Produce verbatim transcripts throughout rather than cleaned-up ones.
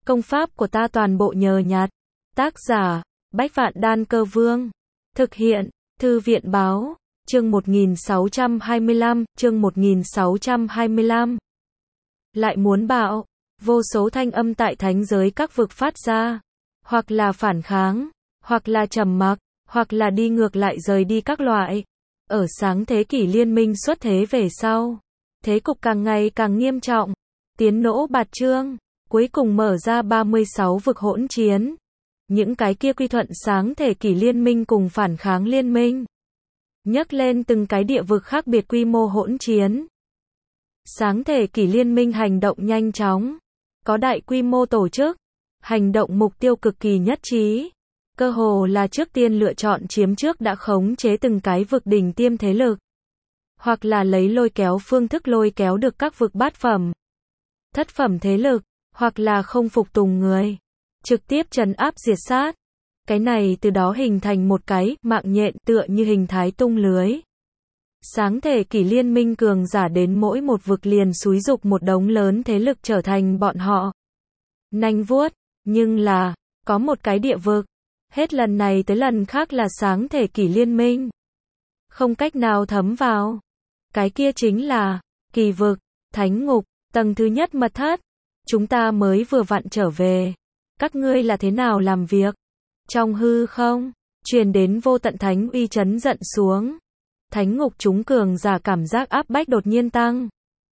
Công pháp của ta toàn bộ nhờ nhặt. Tác giả, Bách Vạn Đan Cơ Vương. Thực hiện, Thư viện Báo, chương một nghìn sáu trăm hai mươi lăm, chương một nghìn sáu trăm hai mươi lăm. Lại muốn bạo, vô số thanh âm tại thánh giới các vực phát ra, hoặc là phản kháng, hoặc là trầm mặc, hoặc là đi ngược lại rời đi các loại. Ở sáng thế kỷ liên minh xuất thế về sau, thế cục càng ngày càng nghiêm trọng, tiến nỗ bạt trương, cuối cùng mở ra ba mươi sáu vực hỗn chiến. Những cái kia quy thuận sáng thế kỷ liên minh cùng phản kháng liên minh, nhấc lên từng cái địa vực khác biệt quy mô hỗn chiến. Sáng thế kỷ liên minh hành động nhanh chóng, có đại quy mô tổ chức, hành động mục tiêu cực kỳ nhất trí. Cơ hồ là trước tiên lựa chọn chiếm trước đã khống chế từng cái vực đỉnh tiêm thế lực. Hoặc là lấy lôi kéo phương thức lôi kéo được các vực bát phẩm, thất phẩm thế lực, hoặc là không phục tùng người, trực tiếp trấn áp diệt sát. Cái này từ đó hình thành một cái mạng nhện tựa như hình thái tung lưới. Sáng thế kỷ liên minh cường giả đến mỗi một vực liền xúi dục một đống lớn thế lực trở thành bọn họ nanh vuốt, nhưng là có một cái địa vực, hết lần này tới lần khác là sáng thế kỷ liên minh không cách nào thấm vào. Cái kia chính là Kỳ vực, Thánh ngục, tầng thứ nhất mật thất. Chúng ta mới vừa vặn trở về, các ngươi là thế nào làm việc? Trong hư không truyền đến vô tận thánh uy chấn giận xuống. Thánh ngục chúng cường giả cảm giác áp bách đột nhiên tăng.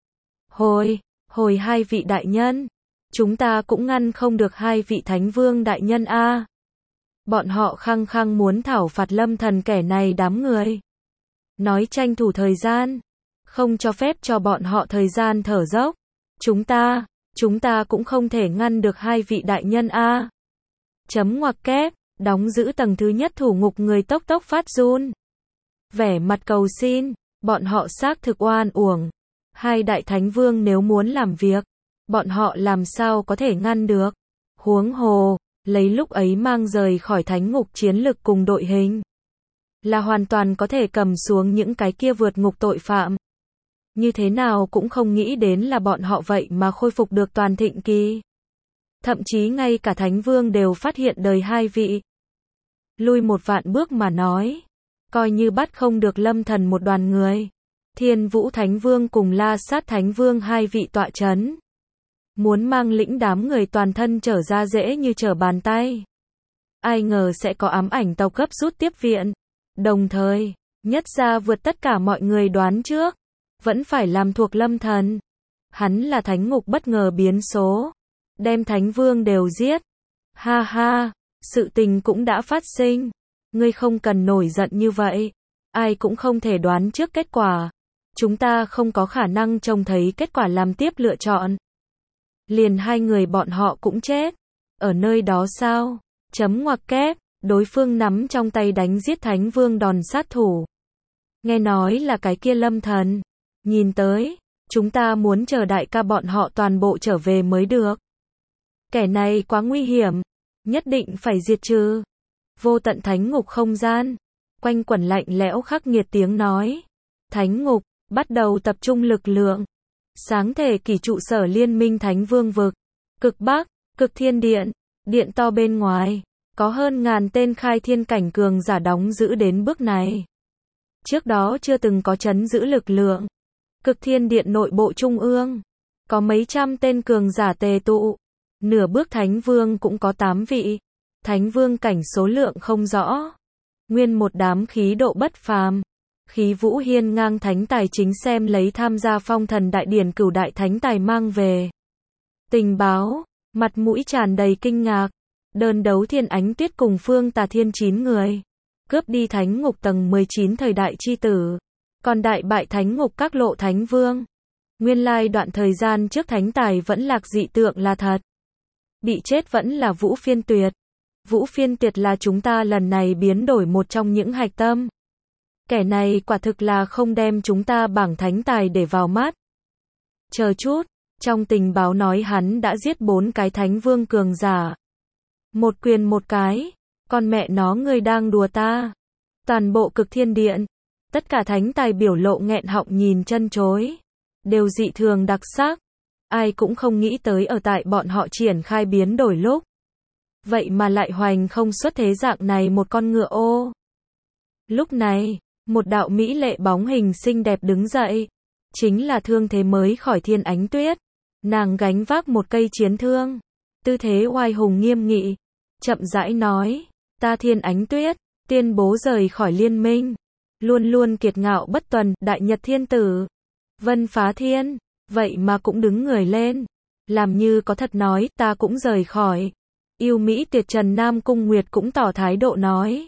Hồi, hồi hai vị đại nhân, chúng ta cũng ngăn không được hai vị thánh vương đại nhân a. Bọn họ khăng khăng muốn thảo phạt Lâm Thần kẻ này đám người. Nói tranh thủ thời gian, không cho phép cho bọn họ thời gian thở dốc. Chúng ta, chúng ta cũng không thể ngăn được hai vị đại nhân a. Chấm ngoặc kép, đóng giữ tầng thứ nhất thủ ngục người tốc tốc phát run. Vẻ mặt cầu xin, bọn họ xác thực oan uổng. Hai đại thánh vương nếu muốn làm việc, bọn họ làm sao có thể ngăn được. Huống hồ, lấy lúc ấy mang rời khỏi thánh ngục chiến lực cùng đội hình, là hoàn toàn có thể cầm xuống những cái kia vượt ngục tội phạm. Như thế nào cũng không nghĩ đến là bọn họ vậy mà khôi phục được toàn thịnh kỳ. Thậm chí ngay cả thánh vương đều phát hiện đời hai vị. Lui một vạn bước mà nói, coi như bắt không được Lâm Thần một đoàn người, Thiên Vũ Thánh Vương cùng La Sát Thánh Vương hai vị tọa chấn, muốn mang lĩnh đám người toàn thân trở ra dễ như trở bàn tay. Ai ngờ sẽ có ám ảnh tàu cấp rút tiếp viện. Đồng thời, nhất gia vượt tất cả mọi người đoán trước, vẫn phải làm thuộc Lâm Thần. Hắn là thánh ngục bất ngờ biến số, đem thánh vương đều giết. Ha ha, sự tình cũng đã phát sinh. Ngươi không cần nổi giận như vậy. Ai cũng không thể đoán trước kết quả. Chúng ta không có khả năng trông thấy kết quả làm tiếp lựa chọn. Liền hai người bọn họ cũng chết. Ở nơi đó sao? Chấm ngoặc kép, đối phương nắm trong tay đánh giết thánh vương đòn sát thủ. Nghe nói là cái kia Lâm Thần. Nhìn tới, chúng ta muốn chờ đại ca bọn họ toàn bộ trở về mới được. Kẻ này quá nguy hiểm, nhất định phải diệt trừ. Vô tận thánh ngục không gian, quanh quẩn lạnh lẽo khắc nghiệt tiếng nói. Thánh ngục, bắt đầu tập trung lực lượng. Sáng thế kỷ trụ sở liên minh thánh vương vực, cực bắc, cực thiên điện, điện to bên ngoài, có hơn ngàn tên khai thiên cảnh cường giả đóng giữ đến bước này. Trước đó chưa từng có trấn giữ lực lượng. Cực thiên điện nội bộ trung ương, có mấy trăm tên cường giả tề tụ. Nửa bước thánh vương cũng có tám vị. Thánh vương cảnh số lượng không rõ. Nguyên một đám khí độ bất phàm. Khí vũ hiên ngang thánh tài chính xem lấy tham gia phong thần đại điển cửu đại thánh tài mang về. Tình báo, mặt mũi tràn đầy kinh ngạc. Đơn đấu Thiên Ánh Tuyết cùng Phương Tà Thiên chín người. Cướp đi thánh ngục tầng mười chín thời đại chi tử. Còn đại bại thánh ngục các lộ thánh vương. Nguyên lai đoạn thời gian trước thánh tài vẫn lạc dị tượng là thật. Bị chết vẫn là Vũ Phiên Tuyệt. Vũ Phiên Tuyệt là chúng ta lần này biến đổi một trong những hạch tâm. Kẻ này quả thực là không đem chúng ta bảng thánh tài để vào mắt. Chờ chút, trong tình báo nói hắn đã giết bốn cái thánh vương cường giả. Một quyền một cái, con mẹ nó ngươi đang đùa ta. Toàn bộ cực thiên điện, tất cả thánh tài biểu lộ nghẹn họng nhìn chân chối, đều dị thường đặc sắc. ai cũng không nghĩ tới ở tại bọn họ triển khai biến đổi lúc. Vậy mà lại hoành không xuất thế dạng này một con ngựa ô. Lúc này, một đạo mỹ lệ bóng hình xinh đẹp đứng dậy. Chính là thương thế mới khỏi Thiên Ánh Tuyết. Nàng gánh vác một cây chiến thương. Tư thế oai hùng nghiêm nghị. Chậm rãi nói, ta Thiên Ánh Tuyết, tuyên bố rời khỏi liên minh. Luôn luôn kiệt ngạo bất tuần, đại nhật thiên tử. Vân phá thiên, vậy mà cũng đứng người lên. Làm như có thật nói, ta cũng rời khỏi. Yêu Mỹ tuyệt trần Nam Cung Nguyệt cũng tỏ thái độ nói.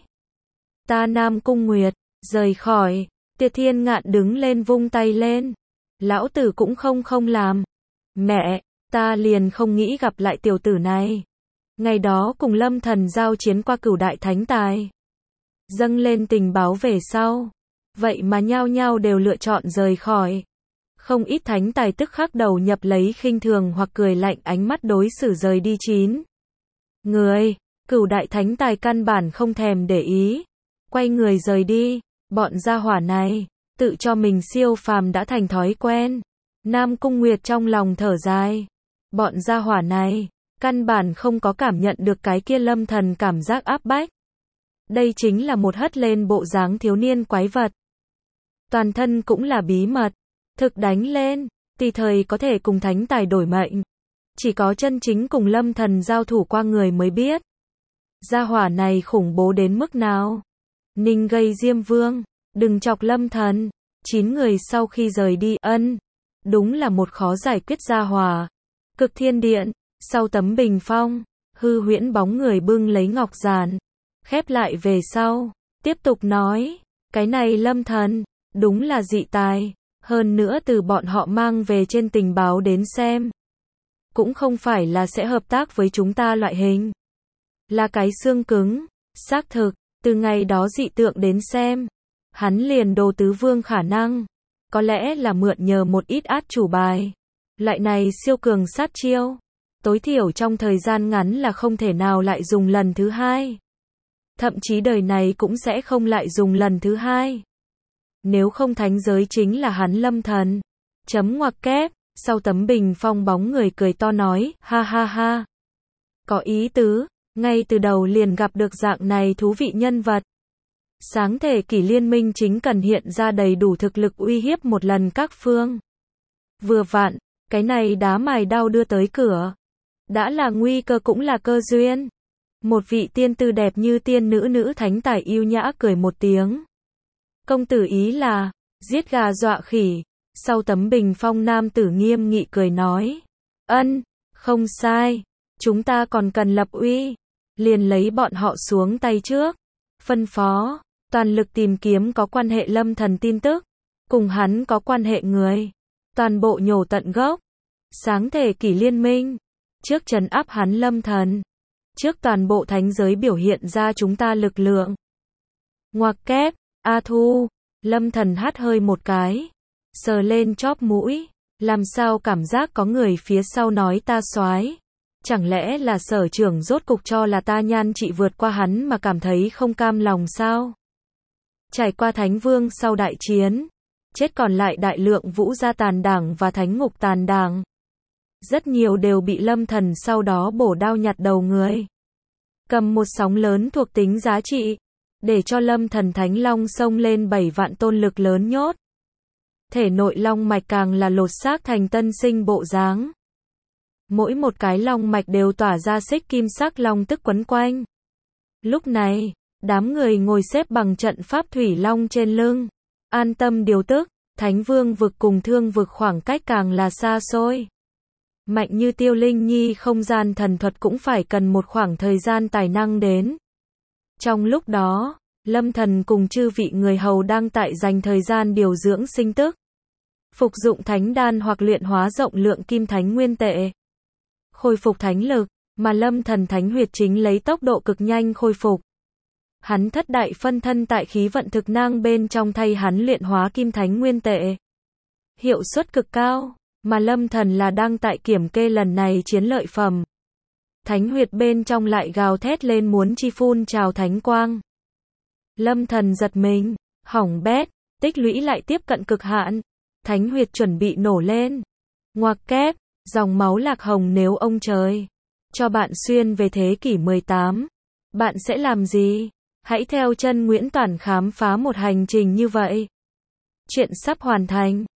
Ta Nam Cung Nguyệt, rời khỏi. Tiệt Thiên Ngạn đứng lên vung tay lên. Lão tử cũng không không làm. Mẹ, ta liền không nghĩ gặp lại tiểu tử này. Ngày đó cùng Lâm Thần giao chiến qua Cửu Đại Thánh Tài. Dâng lên tình báo về sau. Vậy mà nhao nhao đều lựa chọn rời khỏi. Không ít thánh tài tức khắc đầu nhập lấy khinh thường hoặc cười lạnh ánh mắt đối xử rời đi chín. Người, Cửu Đại Thánh Tài căn bản không thèm để ý. Quay người rời đi, bọn gia hỏa này, tự cho mình siêu phàm đã thành thói quen. Nam Cung Nguyệt trong lòng thở dài. Bọn gia hỏa này, căn bản không có cảm nhận được cái kia Lâm Thần cảm giác áp bách. Đây chính là một hất lên bộ dáng thiếu niên quái vật. Toàn thân cũng là bí mật. Thực đánh lên, tùy thời có thể cùng thánh tài đổi mệnh. Chỉ có chân chính cùng Lâm Thần giao thủ qua người mới biết. Gia hỏa này khủng bố đến mức nào. Ninh gây Diêm Vương, đừng chọc Lâm Thần. Chín người sau khi rời đi, ân. Đúng là một khó giải quyết gia hỏa. Cực Thiên Điện, sau tấm bình phong, hư huyễn bóng người bưng lấy ngọc giản. Khép lại về sau, tiếp tục nói, cái này Lâm Thần, đúng là dị tài. Hơn nữa từ bọn họ mang về trên tình báo đến xem. Cũng không phải là sẽ hợp tác với chúng ta loại hình. Là cái xương cứng, xác thực, từ ngày đó dị tượng đến xem. Hắn liền đồ tứ vương khả năng. Có lẽ là mượn nhờ một ít át chủ bài. Loại này siêu cường sát chiêu. Tối thiểu trong thời gian ngắn là không thể nào lại dùng lần thứ hai. Thậm chí đời này cũng sẽ không lại dùng lần thứ hai. Nếu không thánh giới chính là hắn Lâm Thần. Chấm ngoặc kép, sau tấm bình phong bóng người cười to nói, ha ha ha. Có ý tứ, ngay từ đầu liền gặp được dạng này thú vị nhân vật. Sáng thể kỷ liên minh chính cần hiện ra đầy đủ thực lực uy hiếp một lần các phương. Vừa vặn, cái này đá mài đao đưa tới cửa. Đã là nguy cơ cũng là cơ duyên. Một vị tiên tư đẹp như tiên nữ nữ thánh tài yêu nhã cười một tiếng. Công tử ý là, giết gà dọa khỉ. Sau tấm bình phong nam tử nghiêm nghị cười nói. Ân, không sai. Chúng ta còn cần lập uy. Liền lấy bọn họ xuống tay trước. Phân phó, toàn lực tìm kiếm có quan hệ Lâm Thần tin tức. Cùng hắn có quan hệ người. Toàn bộ nhổ tận gốc. Sáng thể kỷ liên minh. Trước trấn áp hắn Lâm Thần. Trước toàn bộ thánh giới biểu hiện ra chúng ta lực lượng. Ngoặc kép, A Thu. Lâm Thần hắt hơi một cái. Sờ lên chóp mũi. Làm sao cảm giác có người phía sau nói ta soái. Chẳng lẽ là sở trưởng rốt cục cho là ta nhan trị vượt qua hắn mà cảm thấy không cam lòng sao? Trải qua Thánh Vương sau đại chiến. Chết còn lại đại lượng Vũ gia tàn đảng và Thánh Ngục tàn đảng. Rất nhiều đều bị Lâm Thần sau đó bổ đao nhặt đầu người. Cầm một sóng lớn thuộc tính giá trị. Để cho Lâm Thần Thánh Long xông lên bảy vạn tôn lực lớn nhốt. Thể nội long mạch càng là lột xác thành tân sinh bộ dáng. Mỗi một cái long mạch đều tỏa ra xích kim sắc long tức quấn quanh. Lúc này, đám người ngồi xếp bằng trận pháp thủy long trên lưng. An tâm điều tức, Thánh Vương vực cùng Thương vực khoảng cách càng là xa xôi. Mạnh như Tiêu Linh Nhi không gian thần thuật cũng phải cần một khoảng thời gian tài năng đến. Trong lúc đó, Lâm Thần cùng chư vị người hầu đang tại dành thời gian điều dưỡng sinh tức. Phục dụng thánh đan hoặc luyện hóa rộng lượng kim thánh nguyên tệ. Khôi phục thánh lực, mà Lâm Thần thánh huyệt chính lấy tốc độ cực nhanh khôi phục. Hắn thất đại phân thân tại khí vận thực năng bên trong thay hắn luyện hóa kim thánh nguyên tệ. Hiệu suất cực cao, mà Lâm Thần là đang tại kiểm kê lần này chiến lợi phẩm. Thánh huyệt bên trong lại gào thét lên muốn chi phun trào thánh quang. Lâm Thần giật mình, hỏng bét, tích lũy lại tiếp cận cực hạn. Thánh huyệt chuẩn bị nổ lên. Ngoặc kép, Dòng máu lạc hồng nếu ông trời cho bạn xuyên về thế kỷ mười tám, bạn sẽ làm gì? Hãy theo chân Nguyễn Toản khám phá một hành trình như vậy. Chuyện sắp hoàn thành.